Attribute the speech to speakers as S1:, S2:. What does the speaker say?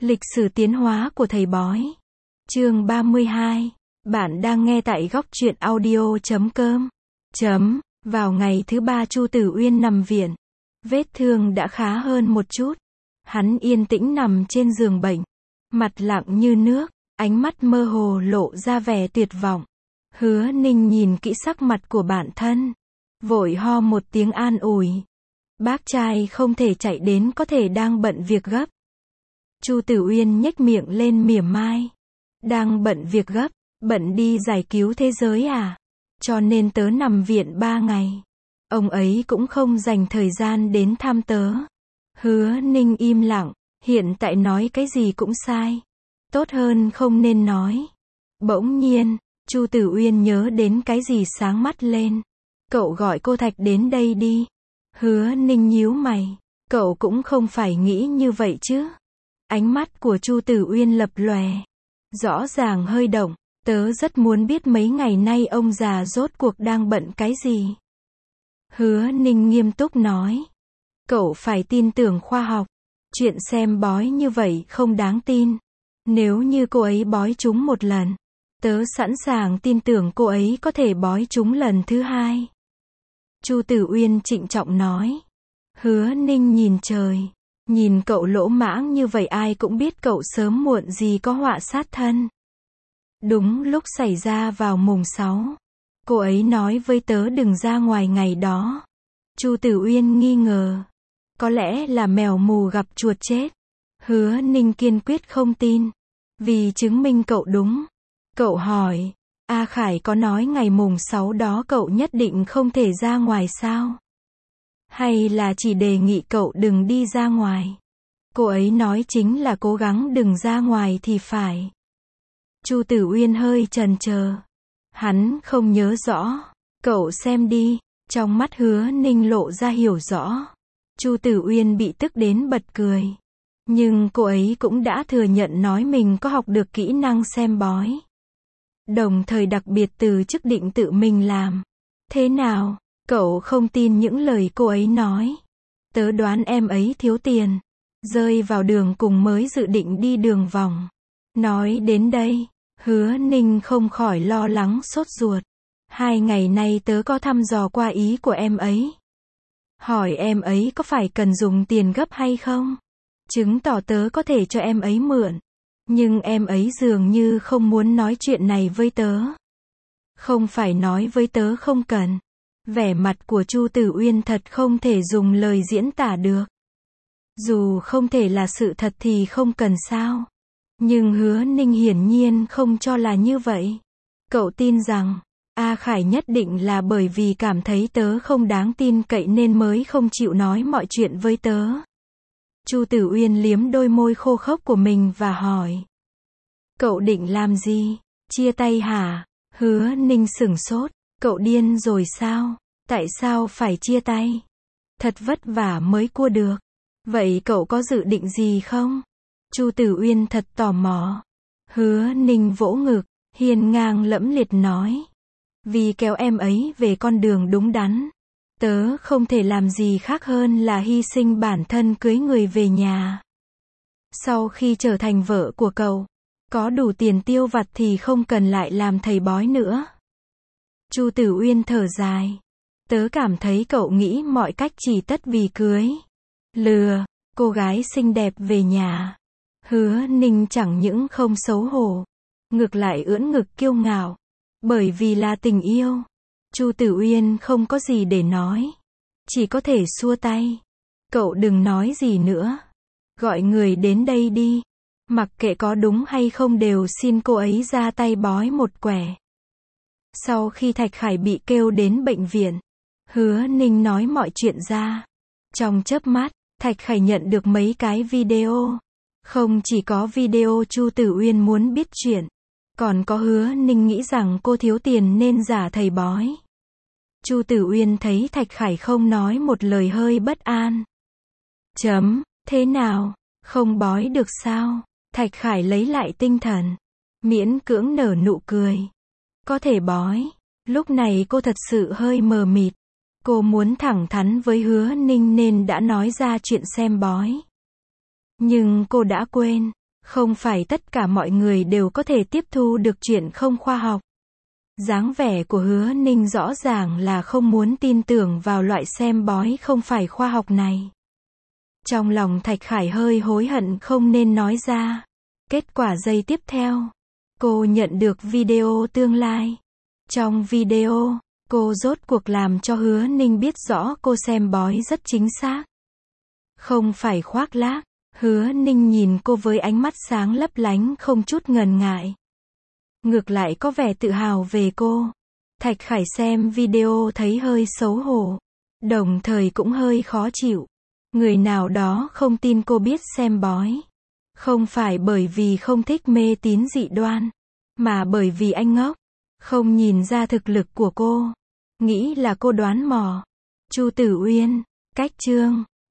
S1: Lịch sử tiến hóa của thầy bói. Chương 32. Bạn đang nghe tại góc truyện audio.com. Vào ngày thứ 3 Chu Tử Uyên nằm viện. Vết thương đã khá hơn một chút. Hắn yên tĩnh nằm trên giường bệnh. Mặt lặng như nước, ánh mắt mơ hồ lộ ra vẻ tuyệt vọng. Hứa Ninh nhìn kỹ sắc mặt của bản thân. Vội ho một tiếng an ủi. Bác trai không thể chạy đến, có thể đang bận việc gấp. Chu Tử Uyên nhếch miệng lên mỉa mai. Đang bận việc gấp, bận đi giải cứu thế giới à? Cho nên tớ nằm viện 3 ngày. Ông ấy cũng không dành thời gian đến thăm tớ. Hứa Ninh im lặng, hiện tại nói cái gì cũng sai. Tốt hơn không nên nói. Bỗng nhiên, Chu Tử Uyên nhớ đến cái gì sáng mắt lên. Cậu gọi cô Thạch đến đây đi. Hứa Ninh nhíu mày. Cậu cũng không phải nghĩ như vậy chứ. Ánh mắt của Chu Tử Uyên lập lòe. Rõ ràng hơi động. Tớ rất muốn biết mấy ngày nay ông già rốt cuộc đang bận cái gì. Hứa Ninh nghiêm túc nói. Cậu phải tin tưởng khoa học. Chuyện xem bói như vậy không đáng tin. Nếu như cô ấy bói trúng một lần, tớ sẵn sàng tin tưởng cô ấy có thể bói trúng lần thứ hai. Chu Tử Uyên trịnh trọng nói. Hứa Ninh nhìn trời. Nhìn cậu lỗ mãng như vậy ai cũng biết cậu sớm muộn gì có họa sát thân. Đúng lúc xảy ra vào mùng 6. Cô ấy nói với tớ đừng ra ngoài ngày đó. Chu Tử Uyên nghi ngờ. Có lẽ là mèo mù gặp chuột chết. Hứa Ninh kiên quyết không tin. Vì chứng minh cậu đúng. Cậu hỏi. A Khải có nói ngày mùng 6 đó cậu nhất định không thể ra ngoài sao? Hay là chỉ đề nghị cậu đừng đi ra ngoài? Cô ấy nói chính là cố gắng đừng ra ngoài thì phải. Chu Tử Uyên hơi chần chờ. Hắn không nhớ rõ. Cậu xem đi. Trong mắt Hứa Ninh lộ ra hiểu rõ. Chu Tử Uyên bị tức đến bật cười. Nhưng cô ấy cũng đã thừa nhận nói mình có học được kỹ năng xem bói. Đồng thời đặc biệt từ chức định tự mình làm. Thế nào? Cậu không tin những lời cô ấy nói. Tớ đoán em ấy thiếu tiền. Rơi vào đường cùng mới dự định đi đường vòng. Nói đến đây, Hứa Ninh không khỏi lo lắng sốt ruột. 2 ngày nay tớ có thăm dò qua ý của em ấy. Hỏi em ấy có phải cần dùng tiền gấp hay không? Chứng tỏ tớ có thể cho em ấy mượn. Nhưng em ấy dường như không muốn nói chuyện này với tớ. Không phải nói với tớ không cần. Vẻ mặt của Chu Tử Uyên thật không thể dùng lời diễn tả được. Dù không thể là sự thật thì không cần sao. Nhưng Hứa Ninh hiển nhiên không cho là như vậy. Cậu tin rằng, A Khải nhất định là bởi vì cảm thấy tớ không đáng tin cậy nên mới không chịu nói mọi chuyện với tớ. Chu Tử Uyên liếm đôi môi khô khốc của mình và hỏi. Cậu định làm gì? Chia tay hả? Hứa Ninh sửng sốt. Cậu điên rồi sao? Tại sao phải chia tay? Thật vất vả mới cua được. Vậy cậu có dự định gì không? Chu Tử Uyên thật tò mò. Hứa Ninh vỗ ngực, hiên ngang lẫm liệt nói. Vì kéo em ấy về con đường đúng đắn. Tớ không thể làm gì khác hơn là hy sinh bản thân cưới người về nhà. Sau khi trở thành vợ của cậu, có đủ tiền tiêu vặt thì không cần lại làm thầy bói nữa. Chu Tử Uyên thở dài. Tớ cảm thấy cậu nghĩ mọi cách chỉ tất vì cưới. Lừa cô gái xinh đẹp về nhà. Hứa Ninh chẳng những không xấu hổ, ngược lại ưỡn ngực kiêu ngạo. Bởi vì là tình yêu. Chu Tử Uyên không có gì để nói. Chỉ có thể xua tay. Cậu đừng nói gì nữa. Gọi người đến đây đi. Mặc kệ có đúng hay không đều xin cô ấy ra tay bói một quẻ. Sau khi Thạch Khải bị kêu đến bệnh viện, Hứa Ninh nói mọi chuyện ra. Trong chớp mắt, Thạch Khải nhận được mấy cái video. Không chỉ có video Chu Tử Uyên muốn biết chuyện, còn có Hứa Ninh nghĩ rằng cô thiếu tiền nên giả thầy bói. Chu Tử Uyên thấy Thạch Khải không nói một lời hơi bất an. Thế nào? Không bói được sao? Thạch Khải lấy lại tinh thần. Miễn cưỡng nở nụ cười. Có thể bói. Lúc này cô thật sự hơi mờ mịt. Cô muốn thẳng thắn với Hứa Ninh nên đã nói ra chuyện xem bói. Nhưng cô đã quên. Không phải tất cả mọi người đều có thể tiếp thu được chuyện không khoa học. Dáng vẻ của Hứa Ninh rõ ràng là không muốn tin tưởng vào loại xem bói không phải khoa học này. Trong lòng Thạch Khải hơi hối hận không nên nói ra. Kết quả giây tiếp theo, cô nhận được video tương lai. Trong video, cô rốt cuộc làm cho Hứa Ninh biết rõ cô xem bói rất chính xác. Không phải khoác lác. Hứa Ninh nhìn cô với ánh mắt sáng lấp lánh không chút ngần ngại. Ngược lại có vẻ tự hào về cô. Thạch Khải xem video thấy hơi xấu hổ. Đồng thời cũng hơi khó chịu. Người nào đó không tin cô biết xem bói. Không phải bởi vì không thích mê tín dị đoan. Mà bởi vì anh ngốc. Không nhìn ra thực lực của cô. Nghĩ là cô đoán mò. Chu Tử Uyên, cách chương.